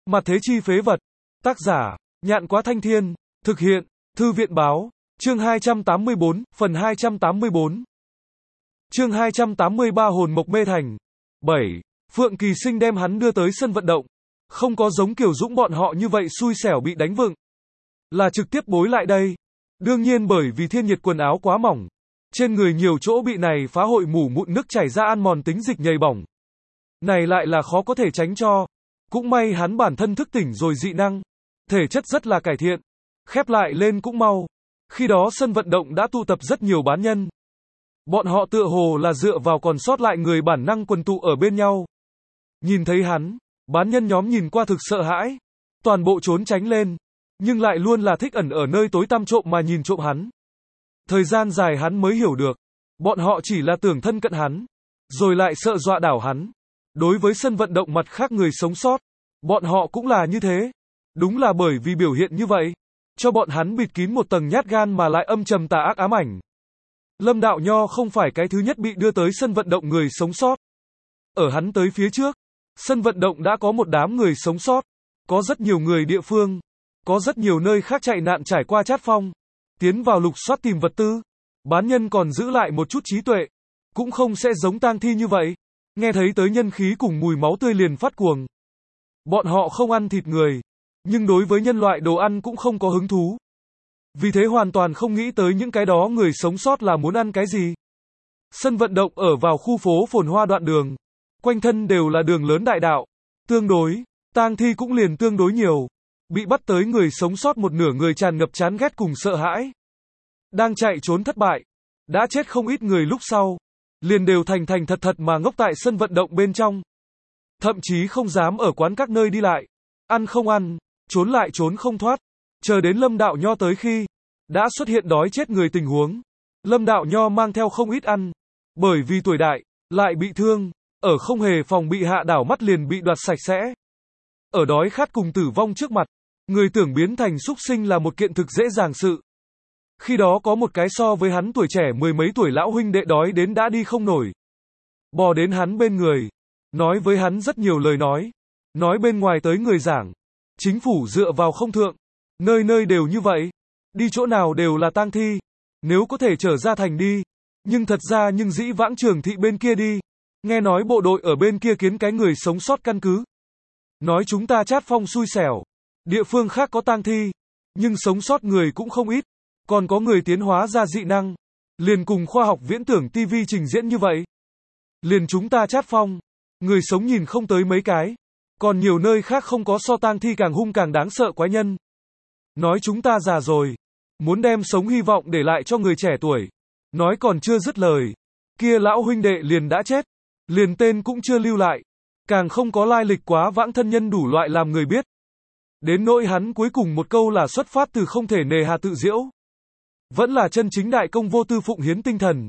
Mặt thế chi phế vật. Tác giả, Nhạn Quá Thanh Thiên. Thực hiện, Thư viện Báo. Chương 284, phần 284. Chương 283 Hồn Mộc Mê Thành. 7. Phượng Kỳ Sinh đem hắn đưa tới sân vận động. Không có giống Kiều Dũng bọn họ như vậy xui xẻo bị đánh vựng. Là trực tiếp bối lại đây. Đương nhiên bởi vì thiên nhiệt quần áo quá mỏng. Trên người nhiều chỗ bị này phá hội mủ mụn nước chảy ra ăn mòn tính dịch nhầy bỏng. Này lại là khó có thể tránh cho. Cũng may hắn bản thân thức tỉnh rồi dị năng. Thể chất rất là cải thiện. Khép lại lên cũng mau. Khi đó sân vận động đã tụ tập rất nhiều bán nhân. Bọn họ tựa hồ là dựa vào còn sót lại người bản năng quần tụ ở bên nhau. Nhìn thấy hắn, bán nhân nhóm nhìn qua thực sợ hãi. Toàn bộ trốn tránh lên. Nhưng lại luôn là thích ẩn ở nơi tối tăm trộm mà nhìn trộm hắn. Thời gian dài hắn mới hiểu được. Bọn họ chỉ là tưởng thân cận hắn. Rồi lại sợ dọa đảo hắn. Đối với sân vận động mặt khác người sống sót. Bọn họ cũng là như thế. Đúng là bởi vì biểu hiện như vậy. Cho bọn hắn bịt kín một tầng nhát gan mà lại âm trầm tà ác ám ảnh. Lâm Đạo Nho không phải cái thứ nhất bị đưa tới sân vận động người sống sót. Ở hắn tới phía trước, sân vận động đã có một đám người sống sót. Có rất nhiều người địa phương. Có rất nhiều nơi khác chạy nạn trải qua Chát Phong. Tiến vào lục soát tìm vật tư. Bán nhân còn giữ lại một chút trí tuệ. Cũng không sẽ giống tang thi như vậy. Nghe thấy tới nhân khí cùng mùi máu tươi liền phát cuồng. Bọn họ không ăn thịt người. Nhưng đối với nhân loại đồ ăn cũng không có hứng thú. Vì thế hoàn toàn không nghĩ tới những cái đó người sống sót là muốn ăn cái gì. Sân vận động ở vào khu phố phồn hoa đoạn đường. Quanh thân đều là đường lớn đại đạo. Tương đối, tang thi cũng liền tương đối nhiều. Bị bắt tới người sống sót một nửa người tràn ngập chán ghét cùng sợ hãi. Đang chạy trốn thất bại. Đã chết không ít người lúc sau. Liền đều thành thật mà ngốc tại sân vận động bên trong. Thậm chí không dám ở quán các nơi đi lại. Ăn không ăn, trốn lại trốn không thoát. Chờ đến Lâm Đạo Nho tới khi đã xuất hiện đói chết người tình huống. Lâm Đạo Nho mang theo không ít ăn. Bởi vì tuổi đại, lại bị thương. Ở không hề phòng bị hạ đảo mắt liền bị đoạt sạch sẽ. Ở đói khát cùng tử vong trước mặt. Người tưởng biến thành súc sinh là một kiện thực dễ dàng sự. Khi đó có một cái so với hắn tuổi trẻ mười mấy tuổi lão huynh đệ đói đến đã đi không nổi. Bò đến hắn bên người. Nói với hắn rất nhiều lời nói. Nói bên ngoài tới người giảng. Chính phủ dựa vào không thượng. Nơi nơi đều như vậy. Đi chỗ nào đều là tang thi. Nếu có thể trở ra thành đi. Nhưng thật ra nhưng dĩ vãng Trường Thị bên kia đi. Nghe nói bộ đội ở bên kia kiến cái người sống sót căn cứ. Nói chúng ta Chát Phong xui xẻo. Địa phương khác có tang thi. Nhưng sống sót người cũng không ít. Còn có người tiến hóa ra dị năng. Liền cùng khoa học viễn tưởng TV trình diễn như vậy. Liền chúng ta Chát Phong. Người sống nhìn không tới mấy cái. Còn nhiều nơi khác không có so tang thi càng hung càng đáng sợ quái nhân. Nói chúng ta già rồi. Muốn đem sống hy vọng để lại cho người trẻ tuổi. Nói còn chưa dứt lời. Kia lão huynh đệ liền đã chết. Liền tên cũng chưa lưu lại. Càng không có lai lịch quá vãng thân nhân đủ loại làm người biết. Đến nỗi hắn cuối cùng một câu là xuất phát từ không thể nề hà tự diễu. Vẫn là chân chính đại công vô tư phụng hiến tinh thần.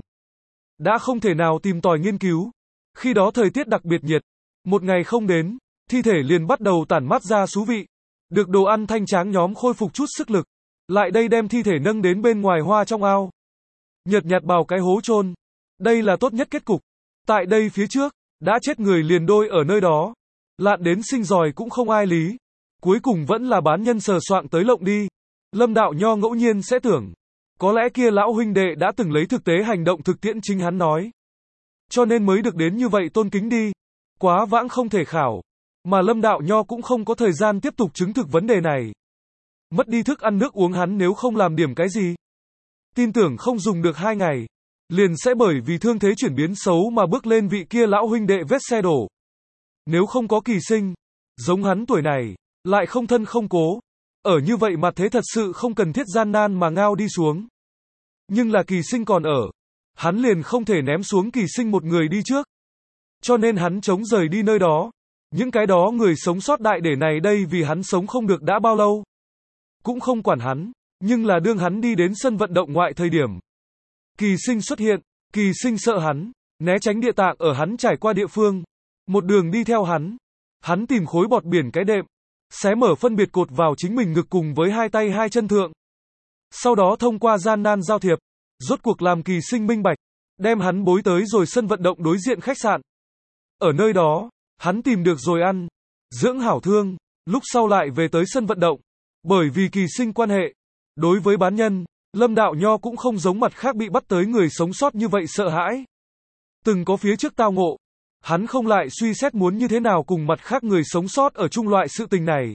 Đã không thể nào tìm tòi nghiên cứu. Khi đó thời tiết đặc biệt nhiệt. Một ngày không đến, thi thể liền bắt đầu tản mát ra xú vị. Được đồ ăn thanh tráng nhóm khôi phục chút sức lực. Lại đây đem thi thể nâng đến bên ngoài hoa trong ao. Nhật nhạt bào cái hố chôn. Đây là tốt nhất kết cục. Tại đây phía trước, đã chết người liền đôi ở nơi đó. Lạn đến sinh giòi cũng không ai lý. Cuối cùng vẫn là bán nhân sờ soạng tới lộng đi. Lâm Đạo Nho ngẫu nhiên sẽ tưởng. Có lẽ kia lão huynh đệ đã từng lấy thực tế hành động thực tiễn chính hắn nói. Cho nên mới được đến như vậy tôn kính đi. Quá vãng không thể khảo. Mà Lâm Đạo Nho cũng không có thời gian tiếp tục chứng thực vấn đề này. Mất đi thức ăn nước uống hắn nếu không làm điểm cái gì. Tin tưởng không dùng được 2 ngày. Liền sẽ bởi vì thương thế chuyển biến xấu mà bước lên vị kia lão huynh đệ vết xe đổ. Nếu không có Kỳ Sinh. Giống hắn tuổi này. Lại không thân không cố. Ở như vậy mà thế thật sự không cần thiết gian nan mà ngao đi xuống. Nhưng là Kỳ Sinh còn ở. Hắn liền không thể ném xuống Kỳ Sinh một người đi trước. Cho nên hắn chống rời đi nơi đó. Những cái đó người sống sót đại để này đây vì hắn sống không được đã bao lâu. Cũng không quản hắn. Nhưng là đương hắn đi đến sân vận động ngoại thời điểm. Kỳ Sinh xuất hiện. Kỳ Sinh sợ hắn. Né tránh địa tạng ở hắn trải qua địa phương. Một đường đi theo hắn. Hắn tìm khối bọt biển cái đệm. Xé mở phân biệt cột vào chính mình ngực cùng với hai tay hai chân thượng. Sau đó thông qua gian nan giao thiệp. Rốt cuộc làm Kỳ Sinh minh bạch. Đem hắn bối tới rồi sân vận động đối diện khách sạn. Ở nơi đó, hắn tìm được rồi ăn. Dưỡng hảo thương. lúc sau lại về tới sân vận động. Bởi vì kỳ sinh quan hệ, đối với bán nhân, Lâm Đạo Nho cũng không giống mặt khác bị bắt tới người sống sót như vậy sợ hãi. Từng có phía trước tao ngộ, hắn không lại suy xét muốn như thế nào cùng mặt khác người sống sót ở chung loại sự tình này,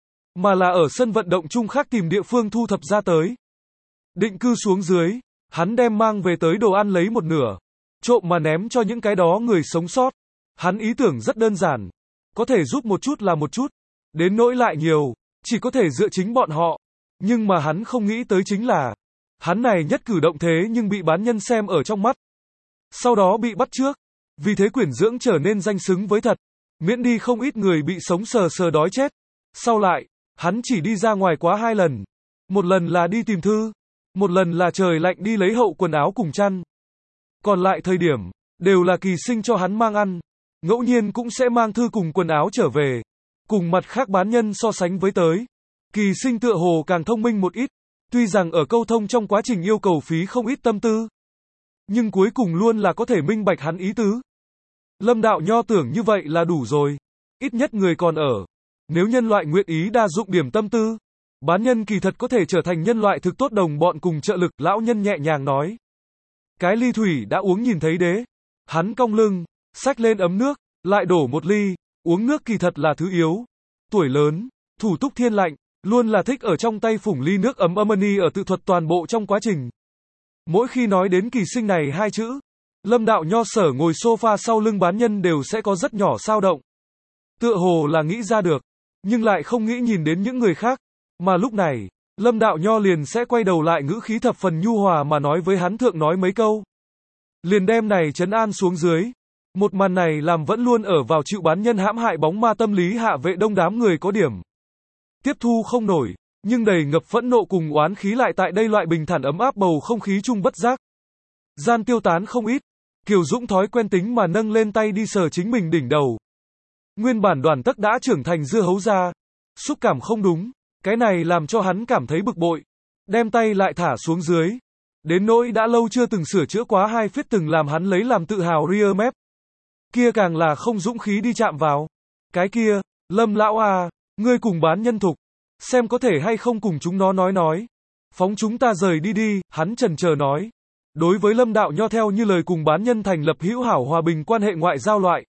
mà là ở sân vận động chung khác tìm địa phương thu thập ra tới. Định cư xuống dưới, hắn đem mang về tới đồ ăn lấy một nửa, trộm mà ném cho những cái đó người sống sót. Hắn ý tưởng rất đơn giản, có thể giúp một chút là một chút, đến nỗi lại nhiều, chỉ có thể dựa chính bọn họ. Nhưng mà hắn không nghĩ tới chính là, hắn này nhất cử động thế nhưng bị bán nhân xem ở trong mắt. Sau đó bị bắt trước, vì thế quyển dưỡng trở nên danh xứng với thật, miễn đi không ít người bị sống sờ sờ đói chết. Sau lại, hắn chỉ đi ra ngoài quá 2 lần, một lần là đi tìm thư, một lần là trời lạnh đi lấy hậu quần áo cùng chăn. Còn lại thời điểm, đều là kỳ sinh cho hắn mang ăn, ngẫu nhiên cũng sẽ mang thư cùng quần áo trở về. Cùng mặt khác bán nhân so sánh với tới, kỳ sinh tựa hồ càng thông minh một ít, tuy rằng ở câu thông trong quá trình yêu cầu phí không ít tâm tư, nhưng cuối cùng luôn là có thể minh bạch hắn ý tứ. Lâm Đạo Nho tưởng như vậy là đủ rồi, ít nhất người còn ở. Nếu nhân loại nguyện ý đa dụng điểm tâm tư, bán nhân kỳ thật có thể trở thành nhân loại thực tốt đồng bọn cùng trợ lực, lão nhân nhẹ nhàng nói. Cái ly thủy đã uống nhìn thấy đế, hắn cong lưng, xách lên ấm nước, lại đổ một ly, uống nước kỳ thật là thứ yếu. Tuổi lớn, thủ túc thiên lạnh, luôn là thích ở trong tay phủng ly nước ấm Amani ở tự thuật toàn bộ trong quá trình. Mỗi khi nói đến kỳ sinh này 2 chữ, Lâm Đạo Nho sở ngồi sofa sau lưng bán nhân đều sẽ có rất nhỏ dao động. Tựa hồ là nghĩ ra được, nhưng lại không nghĩ nhìn đến những người khác, mà lúc này, Lâm Đạo Nho liền sẽ quay đầu lại ngữ khí thập phần nhu hòa mà nói với hắn thượng nói mấy câu. Liền đem này trấn an xuống dưới. Một màn này làm vẫn luôn ở vào chịu bán nhân hãm hại bóng ma tâm lý Hạ Vệ Đông đám người có điểm tiếp thu không nổi, nhưng đầy ngập phẫn nộ cùng oán khí lại tại đây loại bình thản ấm áp bầu không khí chung bất giác gian tiêu tán không ít. Kiều Dũng thói quen tính mà nâng lên tay đi sờ chính mình đỉnh đầu. Nguyên bản Đoàn Tắc đã trưởng thành dưa hấu ra, xúc cảm không đúng, cái này làm cho hắn cảm thấy bực bội, đem tay lại thả xuống dưới. Đến nỗi đã lâu chưa từng sửa chữa quá 2 vết từng làm hắn lấy làm tự hào rear mép, kia càng là không dũng khí đi chạm vào. Cái kia, Lâm lão à, ngươi cùng bán nhân thục, xem có thể hay không cùng chúng nó nói. Phóng chúng ta rời đi đi, hắn chần chờ nói. Đối với Lâm Đạo Nho theo như lời cùng bán nhân thành lập hữu hảo hòa bình quan hệ ngoại giao loại.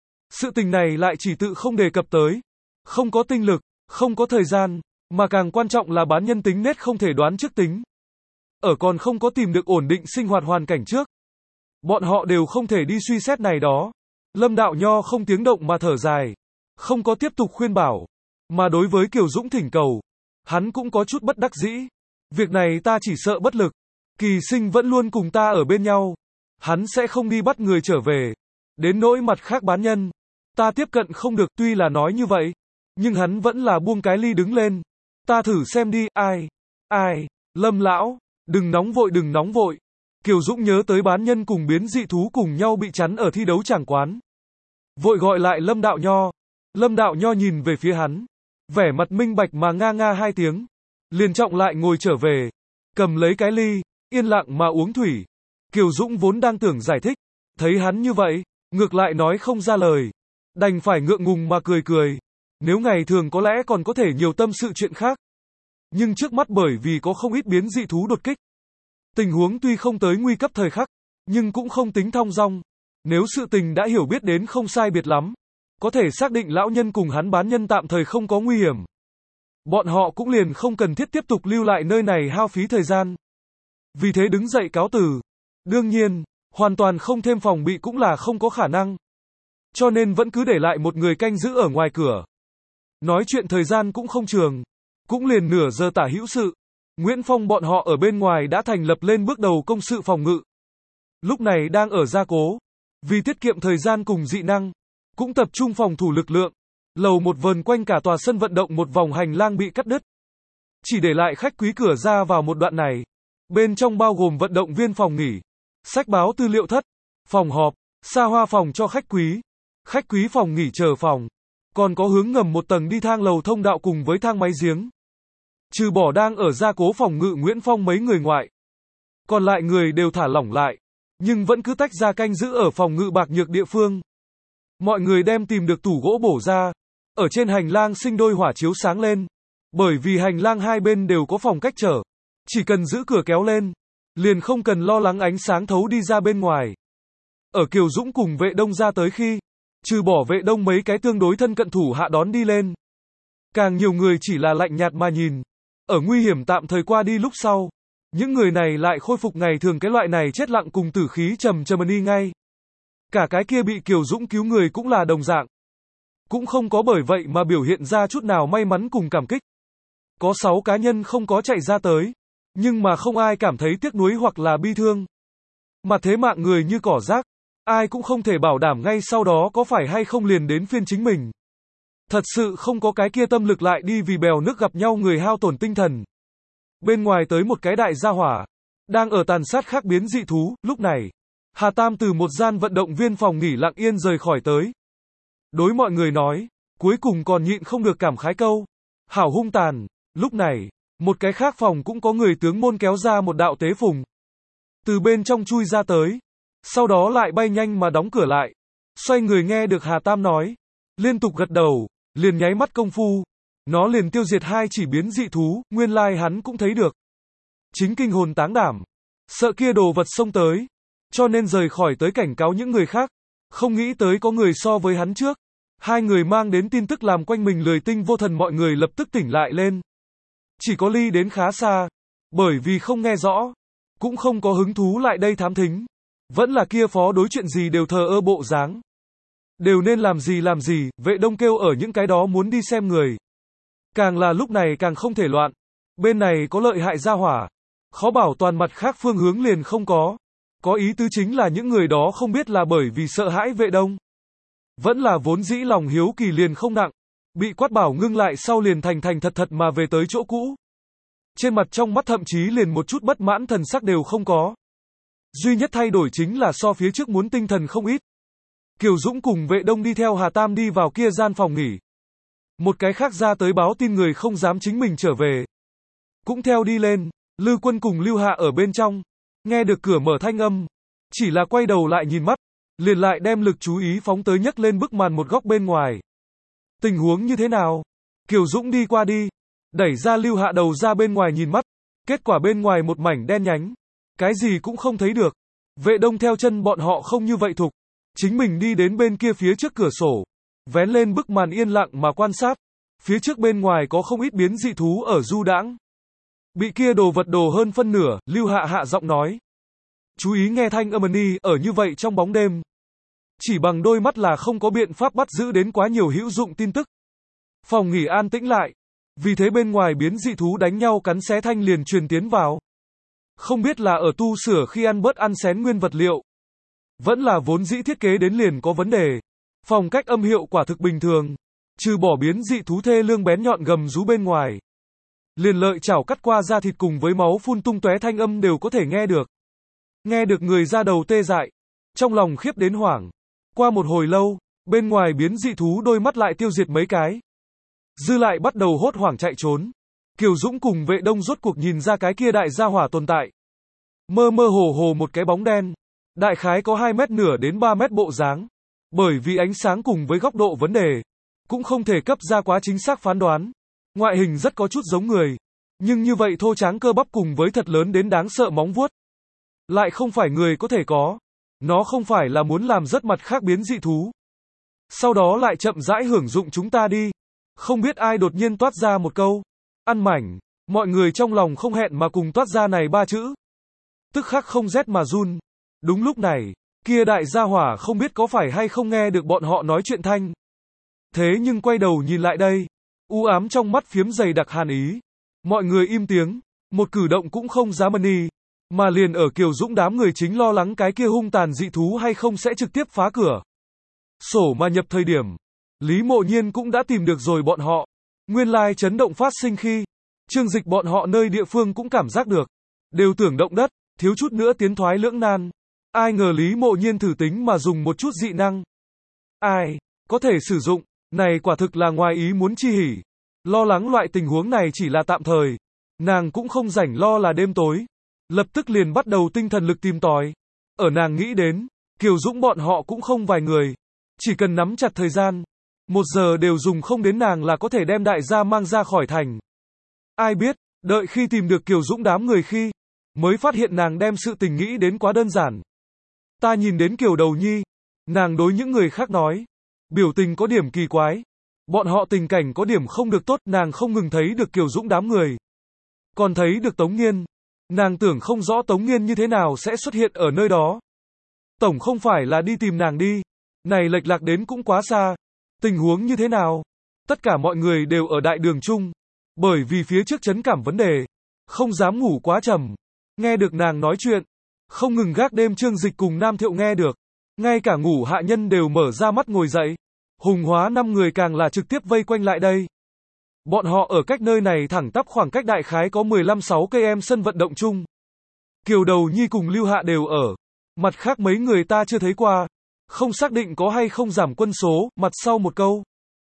Sự tình này lại chỉ tự không đề cập tới. Không có tinh lực, không có thời gian, mà càng quan trọng là bán nhân tính nết không thể đoán trước tính. Ở còn không có tìm được ổn định sinh hoạt hoàn cảnh trước, bọn họ đều không thể đi suy xét này đó. Lâm Đạo Nho không tiếng động mà thở dài, không có tiếp tục khuyên bảo, mà đối với Kiều Dũng thỉnh cầu, hắn cũng có chút bất đắc dĩ. Việc này ta chỉ sợ bất lực, kỳ sinh vẫn luôn cùng ta ở bên nhau, hắn sẽ không đi bắt người trở về. Đến nỗi mặt khác bán nhân, ta tiếp cận không được, tuy là nói như vậy, nhưng hắn vẫn là buông cái ly đứng lên. Ta thử xem đi, ai, Lâm lão, đừng nóng vội. Kiều Dũng nhớ tới bán nhân cùng biến dị thú cùng nhau bị chắn ở thi đấu tràng quán. Vội gọi lại Lâm Đạo Nho. Lâm Đạo Nho nhìn về phía hắn, vẻ mặt minh bạch mà nga nga 2 tiếng. Liền trọng lại ngồi trở về, cầm lấy cái ly, yên lặng mà uống thủy. Kiều Dũng vốn đang tưởng giải thích, thấy hắn như vậy, ngược lại nói không ra lời. Đành phải ngượng ngùng mà cười. Nếu ngày thường có lẽ còn có thể nhiều tâm sự chuyện khác. Nhưng trước mắt bởi vì có không ít biến dị thú đột kích. Tình huống tuy không tới nguy cấp thời khắc, nhưng cũng không tính thong dong. Nếu sự tình đã hiểu biết đến không sai biệt lắm, có thể xác định lão nhân cùng hắn bán nhân tạm thời không có nguy hiểm. Bọn họ cũng liền không cần thiết tiếp tục lưu lại nơi này hao phí thời gian. Vì thế đứng dậy cáo từ. Đương nhiên, hoàn toàn không thêm phòng bị cũng là không có khả năng. Cho nên vẫn cứ để lại một người canh giữ ở ngoài cửa. Nói chuyện thời gian cũng không trường, cũng liền nửa giờ tả hữu sự. Nguyễn Phong bọn họ ở bên ngoài đã thành lập lên bước đầu công sự phòng ngự. Lúc này đang ở gia cố. Vì tiết kiệm thời gian cùng dị năng, cũng tập trung phòng thủ lực lượng. Lầu 1 vờn quanh cả tòa sân vận động một vòng hành lang bị cắt đứt. Chỉ để lại khách quý cửa ra vào một đoạn này. Bên trong bao gồm vận động viên phòng nghỉ, sách báo tư liệu thất, phòng họp, xa hoa phòng cho khách quý phòng nghỉ chờ phòng. Còn có hướng ngầm một tầng đi thang lầu thông đạo cùng với thang máy giếng. Trừ bỏ đang ở gia cố phòng ngự Nguyễn Phong mấy người ngoại, còn lại người đều thả lỏng lại, nhưng vẫn cứ tách ra canh giữ ở phòng ngự bạc nhược địa phương. Mọi người đem tìm được tủ gỗ bổ ra, Ở trên hành lang sinh đôi hỏa chiếu sáng lên. Bởi vì hành lang hai bên đều có phòng cách trở. Chỉ cần giữ cửa kéo lên, liền không cần lo lắng ánh sáng thấu đi ra bên ngoài. Ở Kiều Dũng cùng Vệ Đông ra tới khi, trừ bỏ Vệ Đông mấy cái tương đối thân cận thủ hạ đón đi lên. Càng nhiều người chỉ là lạnh nhạt mà nhìn. Ở nguy hiểm tạm thời qua đi lúc sau, những người này lại khôi phục ngày thường cái loại này chết lặng cùng tử khí trầm trầm đi ngay. Cả cái kia bị Kiều Dũng cứu người cũng là đồng dạng. Cũng không có bởi vậy mà biểu hiện ra chút nào may mắn cùng cảm kích. Có 6 cá nhân không có chạy ra tới, nhưng mà không ai cảm thấy tiếc nuối hoặc là bi thương. Mà thế mạng người như cỏ rác, ai cũng không thể bảo đảm ngay sau đó có phải hay không liền đến phiên chính mình. Thật sự không có cái kia tâm lực lại đi vì bèo nước gặp nhau người hao tổn tinh thần. Bên ngoài tới một cái đại gia hỏa, đang ở tàn sát khác biến dị thú, lúc này, Hà Tam từ một gian vận động viên phòng nghỉ lặng yên rời khỏi tới. Đối mọi người nói, cuối cùng còn nhịn không được cảm khái câu. Hảo hung tàn, lúc này, một cái khác phòng cũng có người tướng môn kéo ra một đạo tế phùng. Từ bên trong chui ra tới, sau đó lại bay nhanh mà đóng cửa lại. Xoay người nghe được Hà Tam nói, liên tục gật đầu, liền nháy mắt công phu. Nó liền tiêu diệt 2 chỉ biến dị thú, nguyên lai hắn cũng thấy được. Chính kinh hồn táng đảm, sợ kia đồ vật xông tới, cho nên rời khỏi tới cảnh cáo những người khác. Không nghĩ tới có người so với hắn trước. 2 người mang đến tin tức làm quanh mình lười tinh vô thần mọi người lập tức tỉnh lại lên. Chỉ có ly đến khá xa, bởi vì không nghe rõ, cũng không có hứng thú lại đây thám thính. Vẫn là kia phó đối chuyện gì đều thờ ơ bộ dáng. Đều nên làm gì, Vệ Đông kêu ở những cái đó muốn đi xem người. Càng là lúc này càng không thể loạn. Bên này có lợi hại gia hỏa, khó bảo toàn mặt khác phương hướng liền không có. Có ý tứ chính là những người đó không biết là bởi vì sợ hãi Vệ Đông. Vẫn là vốn dĩ lòng hiếu kỳ liền không nặng. Bị quát bảo ngưng lại sau liền thành thật mà về tới chỗ cũ. Trên mặt trong mắt thậm chí liền một chút bất mãn thần sắc đều không có. Duy nhất thay đổi chính là so phía trước muốn tinh thần không ít. Kiều Dũng cùng Vệ Đông đi theo Hà Tam đi vào kia gian phòng nghỉ. Một cái khác ra tới báo tin người không dám chính mình trở về. Cũng theo đi lên, Lư Quân cùng Lưu Hạ ở bên trong. Nghe được cửa mở thanh âm. Chỉ là quay đầu lại nhìn mắt. Liền lại đem lực chú ý phóng tới nhấc lên bức màn một góc bên ngoài. Tình huống như thế nào? Kiều Dũng đi qua đi. Đẩy ra Lưu Hạ đầu ra bên ngoài nhìn mắt. Kết quả bên ngoài một mảnh đen nhánh. Cái gì cũng không thấy được. Vệ Đông theo chân bọn họ không như vậy thục. Chính mình đi đến bên kia phía trước cửa sổ. Vén lên bức màn yên lặng mà quan sát. Phía trước bên ngoài có không ít biến dị thú ở du đãng. Bị kia đồ vật đồ hơn phân nửa, Lưu Hạ hạ giọng nói. Chú ý nghe thanh âm đi, ở như vậy trong bóng đêm. Chỉ bằng đôi mắt là không có biện pháp bắt giữ đến quá nhiều hữu dụng tin tức. Phòng nghỉ an tĩnh lại. Vì thế bên ngoài biến dị thú đánh nhau cắn xé thanh liền truyền tiến vào. Không biết là ở tu sửa khi ăn bớt ăn xén nguyên vật liệu. Vẫn là vốn dĩ thiết kế đến liền có vấn đề. Phòng cách âm hiệu quả thực bình thường. Trừ bỏ biến dị thú thê lương bén nhọn gầm rú bên ngoài. Liền lợi chảo cắt qua da thịt cùng với máu phun tung tóe thanh âm đều có thể nghe được. Nghe được người ra đầu tê dại. Trong lòng khiếp đến hoảng. Qua một hồi lâu, bên ngoài biến dị thú đôi mắt lại tiêu diệt mấy cái. Dư lại bắt đầu hốt hoảng chạy trốn. Kiều Dũng cùng Vệ Đông rốt cuộc nhìn ra cái kia đại gia hỏa tồn tại. Mơ mơ hồ hồ một cái bóng đen. Đại khái có 2 mét nửa đến 3 mét bộ dáng. Bởi vì ánh sáng cùng với góc độ vấn đề, cũng không thể cấp ra quá chính xác phán đoán. Ngoại hình rất có chút giống người. Nhưng như vậy thô tráng cơ bắp cùng với thật lớn đến đáng sợ móng vuốt. Lại không phải người có thể có. Nó không phải là muốn làm rất mặt khác biến dị thú. Sau đó lại chậm rãi hưởng dụng chúng ta đi. Không biết ai đột nhiên toát ra một câu. Ăn mảnh. Mọi người trong lòng không hẹn mà cùng toát ra này 3 chữ. Tức khắc không rét mà run. Đúng lúc này, kia đại gia hỏa không biết có phải hay không nghe được bọn họ nói chuyện thanh. Thế nhưng quay đầu nhìn lại đây. U ám trong mắt phiếm dày đặc hàn ý. Mọi người im tiếng. Một cử động cũng không dám ân. Mà liền ở Kiều Dũng đám người chính lo lắng cái kia hung tàn dị thú hay không sẽ trực tiếp phá cửa sổ mà nhập thời điểm. Lý Mộ Nhiên cũng đã tìm được rồi bọn họ. Nguyên lai chấn động phát sinh khi Trương Dịch bọn họ nơi địa phương cũng cảm giác được. Đều tưởng động đất, thiếu chút nữa tiến thoái lưỡng nan. Ai ngờ Lý Mộ Nhiên thử tính mà dùng một chút dị năng. Ai có thể sử dụng, này quả thực là ngoài ý muốn chi hỉ. Lo lắng loại tình huống này chỉ là tạm thời. Nàng cũng không rảnh lo là đêm tối. Lập tức liền bắt đầu tinh thần lực tìm tòi. Ở nàng nghĩ đến, Kiều Dũng bọn họ cũng không vài người. Chỉ cần nắm chặt thời gian. 1 giờ đều dùng không đến nàng là có thể đem đại gia mang ra khỏi thành. Ai biết, đợi khi tìm được Kiều Dũng đám người khi, mới phát hiện nàng đem sự tình nghĩ đến quá đơn giản. Ta nhìn đến Kiều Đầu Nhi, nàng đối những người khác nói, biểu tình có điểm kỳ quái. Bọn họ tình cảnh có điểm không được tốt, nàng không ngừng thấy được Kiều Dũng đám người. Còn thấy được Tống Nghiên. Nàng tưởng không rõ Tống Nghiên như thế nào sẽ xuất hiện ở nơi đó. Tổng không phải là đi tìm nàng đi. Này lệch lạc đến cũng quá xa. Tình huống như thế nào? Tất cả mọi người đều ở đại đường chung. Bởi vì phía trước chấn cảm vấn đề. Không dám ngủ quá trầm. Nghe được nàng nói chuyện. Không ngừng gác đêm Trương Dịch cùng Nam Thiệu nghe được. Ngay cả ngủ hạ nhân đều mở ra mắt ngồi dậy. Hùng Hóa 5 người càng là trực tiếp vây quanh lại đây. Bọn họ ở cách nơi này thẳng tắp khoảng cách đại khái có 15-6 km sân vận động chung. Kiều Đầu Nhi cùng Lưu Hạ đều ở. Mặt khác mấy người ta chưa thấy qua. Không xác định có hay không giảm quân số, mặt sau một câu.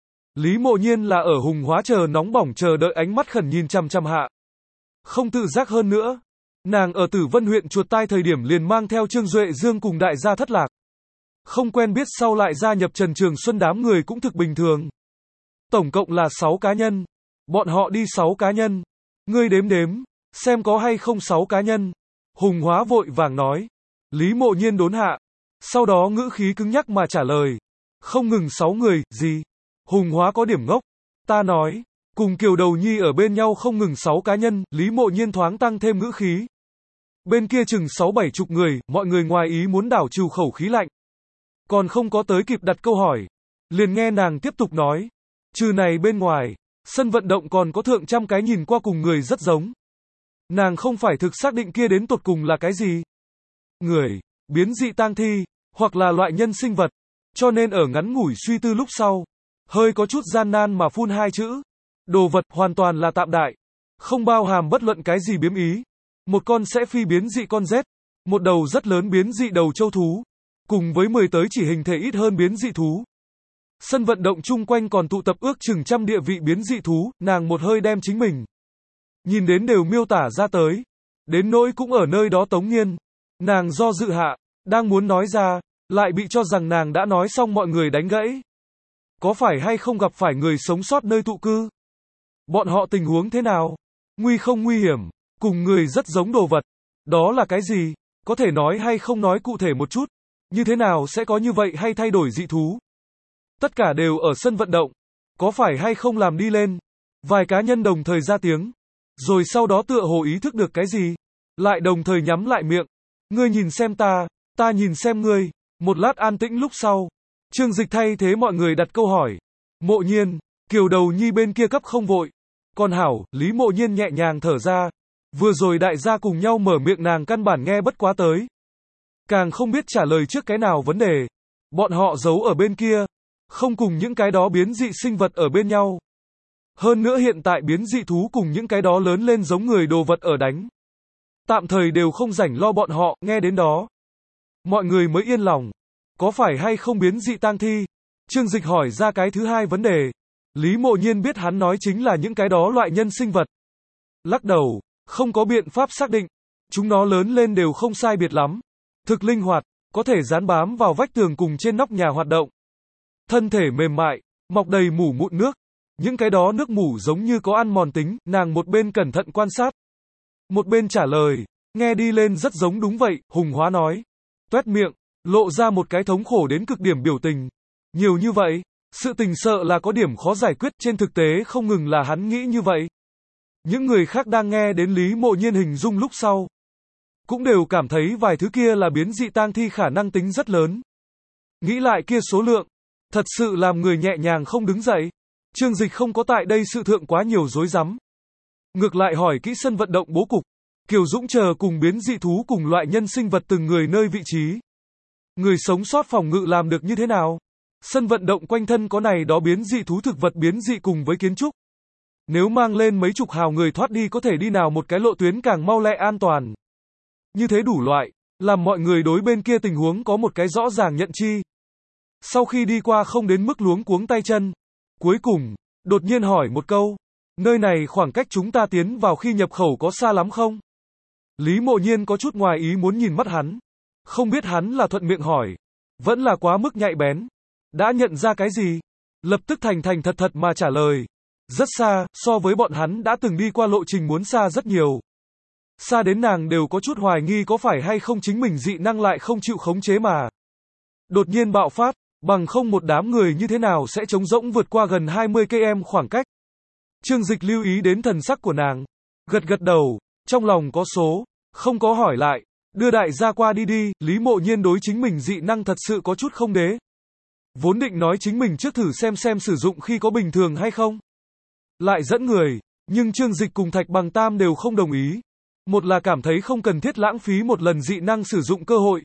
Lý Mộ Nhiên là ở Hùng Hóa chờ nóng bỏng chờ đợi, ánh mắt khẩn nhìn chằm chằm hạ. Không tự giác hơn nữa. Nàng ở Tử Vân huyện chuột tai thời điểm liền mang theo Trương Duệ Dương cùng đại gia Thất Lạc. Không quen biết sau lại gia nhập Trần Trường Xuân đám người cũng thực bình thường. Tổng cộng là 6 cá nhân. Bọn họ đi 6 cá nhân. Ngươi đếm đếm, xem có hay không 6 cá nhân. Hùng Hóa vội vàng nói. Lý Mộ Nhiên đốn hạ. Sau đó ngữ khí cứng nhắc mà trả lời. Không ngừng 6 người, gì? Hùng Hóa có điểm ngốc. Ta nói, cùng Kiều Đầu Nhi ở bên nhau không ngừng 6 cá nhân, Lý Mộ Nhiên thoáng tăng thêm ngữ khí. Bên kia chừng 6-7 chục người, mọi người ngoài ý muốn đảo trừ khẩu khí lạnh. Còn không có tới kịp đặt câu hỏi. Liền nghe nàng tiếp tục nói. Trừ này bên ngoài, sân vận động còn có thượng trăm cái nhìn qua cùng người rất giống. Nàng không phải thực xác định kia đến tột cùng là cái gì. Người, biến dị tang thi, hoặc là loại nhân sinh vật. Cho nên ở ngắn ngủi suy tư lúc sau, hơi có chút gian nan mà phun 2 chữ. Đồ vật hoàn toàn là tạm đại. Không bao hàm bất luận cái gì biếm ý. Một con sẽ phi biến dị con rết. Một đầu rất lớn biến dị đầu châu thú. Cùng với 10 tới chỉ hình thể ít hơn biến dị thú. Sân vận động chung quanh còn tụ tập ước chừng trăm địa vị biến dị thú, nàng một hơi đem chính mình. Nhìn đến đều miêu tả ra tới. Đến nỗi cũng ở nơi đó Tống Nghiên. Nàng do dự hạ, đang muốn nói ra, lại bị cho rằng nàng đã nói xong mọi người đánh gãy. Có phải hay không gặp phải người sống sót nơi tụ cư? Bọn họ tình huống thế nào? Nguy không nguy hiểm? Cùng người rất giống đồ vật. Đó là cái gì? Có thể nói hay không nói cụ thể một chút? Như thế nào sẽ có như vậy hay thay đổi dị thú? Tất cả đều ở sân vận động. Có phải hay không làm đi lên? Vài cá nhân đồng thời ra tiếng. Rồi sau đó tựa hồ ý thức được cái gì? Lại đồng thời nhắm lại miệng. Ngươi nhìn xem ta nhìn xem ngươi. Một lát an tĩnh lúc sau. Trương Dịch thay thế mọi người đặt câu hỏi. Mộ Nhiên, Kiều Đầu Nhi bên kia cấp không vội. Còn hảo, Lý Mộ Nhiên nhẹ nhàng thở ra. Vừa rồi đại gia cùng nhau mở miệng nàng căn bản nghe bất quá tới. Càng không biết trả lời trước cái nào vấn đề. Bọn họ giấu ở bên kia. Không cùng những cái đó biến dị sinh vật ở bên nhau. Hơn nữa hiện tại biến dị thú cùng những cái đó lớn lên giống người đồ vật ở đánh. Tạm thời đều không rảnh lo bọn họ, nghe đến đó. Mọi người mới yên lòng. Có phải hay không biến dị tang thi? Trương Dịch hỏi ra cái thứ hai vấn đề. Lý Mộ Nhiên biết hắn nói chính là những cái đó loại nhân sinh vật. Lắc đầu, không có biện pháp xác định. Chúng nó lớn lên đều không sai biệt lắm. Thực linh hoạt, có thể dán bám vào vách tường cùng trên nóc nhà hoạt động. Thân thể mềm mại, mọc đầy mủ mụn nước. Những cái đó nước mủ giống như có ăn mòn tính, nàng một bên cẩn thận quan sát. Một bên trả lời, nghe đi lên rất giống đúng vậy, Hùng Hóa nói. Toét miệng, lộ ra một cái thống khổ đến cực điểm biểu tình. Nhiều như vậy, sự tình sợ là có điểm khó giải quyết, trên thực tế không ngừng là hắn nghĩ như vậy. Những người khác đang nghe đến Lý Mộ Nhiên hình dung lúc sau. Cũng đều cảm thấy vài thứ kia là biến dị tang thi khả năng tính rất lớn. Nghĩ lại kia số lượng, thật sự làm người nhẹ nhàng không đứng dậy. Trương Dịch không có tại đây sự thượng quá nhiều rối rắm. Ngược lại hỏi kỹ sân vận động bố cục. Kiều Dũng chờ cùng biến dị thú cùng loại nhân sinh vật từng người nơi vị trí. Người sống sót phòng ngự làm được như thế nào? Sân vận động quanh thân có này đó biến dị thú thực vật biến dị cùng với kiến trúc. Nếu mang lên mấy chục hào người thoát đi có thể đi nào một cái lộ tuyến càng mau lẹ an toàn. Như thế đủ loại, làm mọi người đối bên kia tình huống có một cái rõ ràng nhận chi. Sau khi đi qua không đến mức luống cuống tay chân. Cuối cùng, đột nhiên hỏi một câu. Nơi này khoảng cách chúng ta tiến vào khi nhập khẩu có xa lắm không? Lý Mộ Nhiên có chút ngoài ý muốn nhìn mắt hắn. Không biết hắn là thuận miệng hỏi. Vẫn là quá mức nhạy bén. Đã nhận ra cái gì? lập tức thành thành thật thật mà trả lời. Rất xa, so với bọn hắn đã từng đi qua lộ trình muốn xa rất nhiều. Xa đến nàng đều có chút hoài nghi có phải hay không chính mình dị năng lại không chịu khống chế mà. Đột nhiên bạo phát, bằng không một đám người như thế nào sẽ trống rỗng vượt qua gần 20 km khoảng cách. Trương Dịch lưu ý đến thần sắc của nàng. Gật gật đầu, trong lòng có số, không có hỏi lại. Đưa đại gia qua đi đi, Lý Mộ Nhiên đối chính mình dị năng thật sự có chút không đế. Vốn định nói chính mình trước thử xem sử dụng khi có bình thường hay không. Lại dẫn người, nhưng Trương Dịch cùng Thạch Bằng Tam đều không đồng ý. Một là cảm thấy không cần thiết lãng phí một lần dị năng sử dụng cơ hội.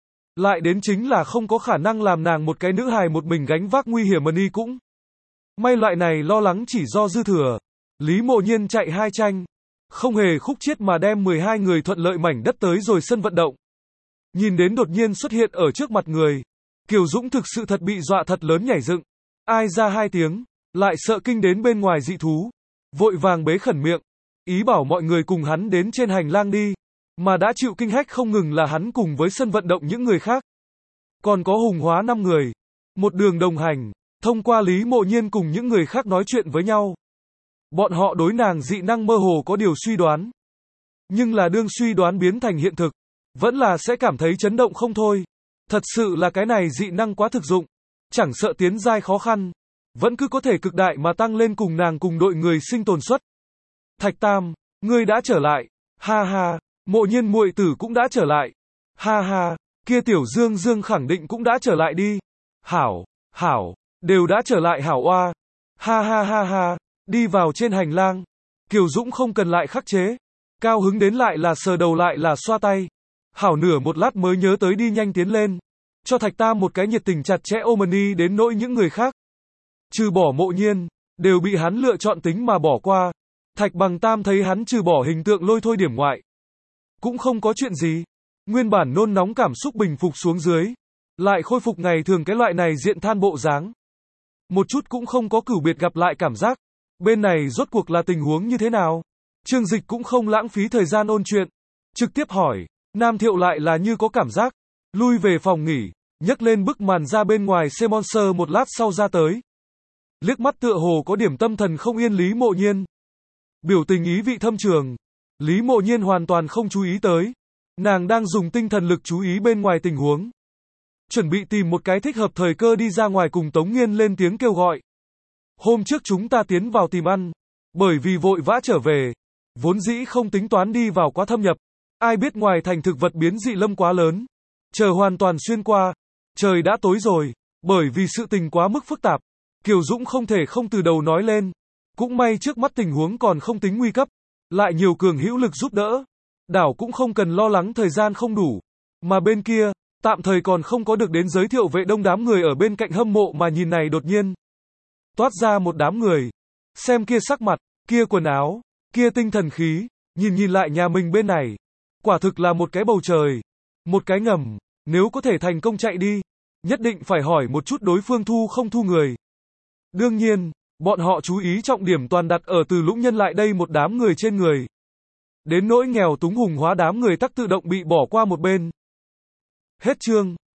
Lại đến chính là không có khả năng làm nàng một cái nữ hài một mình gánh vác nguy hiểm mà đi cũng. May loại này lo lắng chỉ do dư thừa. Lý Mộ Nhiên chạy hai tranh. Không hề khúc chiết mà đem 12 người thuận lợi mảnh đất tới rồi sân vận động. Nhìn đến đột nhiên xuất hiện ở trước mặt người. Kiều Dũng thực sự thật bị dọa thật lớn nhảy dựng. Ai ra hai tiếng, lại sợ kinh đến bên ngoài dị thú. Vội vàng bế khẩn miệng. Ý bảo mọi người cùng hắn đến trên hành lang đi. Mà đã chịu kinh hách không ngừng là hắn cùng với sân vận động những người khác. Còn có Hùng Hóa 5 người. Một đường đồng hành, thông qua Lý Mộ Nhiên cùng những người khác nói chuyện với nhau. Bọn họ đối nàng dị năng mơ hồ có điều suy đoán. Nhưng là đương suy đoán biến thành hiện thực. Vẫn là sẽ cảm thấy chấn động không thôi. Thật sự là cái này dị năng quá thực dụng. Chẳng sợ tiến giai khó khăn. Vẫn cứ có thể cực đại mà tăng lên cùng nàng cùng đội người sinh tồn suất. Thạch Tam, ngươi đã trở lại. Ha ha, Mộ Nhiên muội tử cũng đã trở lại. Ha ha, kia Tiểu Dương Dương khẳng định cũng đã trở lại đi. Hảo, hảo, đều đã trở lại hảo oa. Ha ha ha ha, đi vào trên hành lang. Kiều Dũng không cần lại khắc chế. Cao hứng đến lại là sờ đầu lại là xoa tay. Hảo nửa một lát mới nhớ tới đi nhanh tiến lên. Cho Thạch Tam một cái nhiệt tình chặt chẽ ôm đi đến nỗi những người khác. Trừ bỏ Mộ Nhiên, đều bị hắn lựa chọn tính mà bỏ qua. Thạch Bằng Tam thấy hắn trừ bỏ hình tượng lôi thôi điểm ngoại. Cũng không có chuyện gì. Nguyên bản nôn nóng cảm xúc bình phục xuống dưới. Lại khôi phục ngày thường cái loại này diện than bộ dáng. Một chút cũng không có cửu biệt gặp lại cảm giác. Bên này rốt cuộc là tình huống như thế nào? Trương Dịch cũng không lãng phí thời gian ôn chuyện. Trực tiếp hỏi. Nam Thiệu lại là như có cảm giác. Lui về phòng nghỉ. Nhấc lên bức màn ra bên ngoài Monster một lát sau ra tới. Liếc mắt tựa hồ có điểm tâm thần không yên Lý Mộ Nhiên. Biểu tình ý vị thâm trường. Lý Mộ Nhiên hoàn toàn không chú ý tới. Nàng đang dùng tinh thần lực chú ý bên ngoài tình huống. Chuẩn bị tìm một cái thích hợp thời cơ đi ra ngoài cùng Tống Nghiên lên tiếng kêu gọi. Hôm trước chúng ta tiến vào tìm ăn. Bởi vì vội vã trở về. Vốn dĩ không tính toán đi vào quá thâm nhập. Ai biết ngoài thành thực vật biến dị lâm quá lớn. Chờ hoàn toàn xuyên qua. Trời đã tối rồi. Bởi vì sự tình quá mức phức tạp. Kiều Dũng không thể không từ đầu nói lên. Cũng may trước mắt tình huống còn không tính nguy cấp. Lại nhiều cường hữu lực giúp đỡ. Đảo cũng không cần lo lắng thời gian không đủ. Mà bên kia, tạm thời còn không có được đến giới thiệu vệ đông đám người ở bên cạnh hâm mộ mà nhìn này đột nhiên. Toát ra một đám người. Xem kia sắc mặt, kia quần áo, kia tinh thần khí, nhìn lại nhà mình bên này. Quả thực là một cái bầu trời. Một cái ngầm, nếu có thể thành công chạy đi. Nhất định phải hỏi một chút đối phương thu không thu người. Đương nhiên, bọn họ chú ý trọng điểm toàn đặt ở từ Lũng Nhân lại đây một đám người trên người. Đến nỗi nghèo túng Hùng Hóa đám người tắc tự động bị bỏ qua một bên. Hết chương.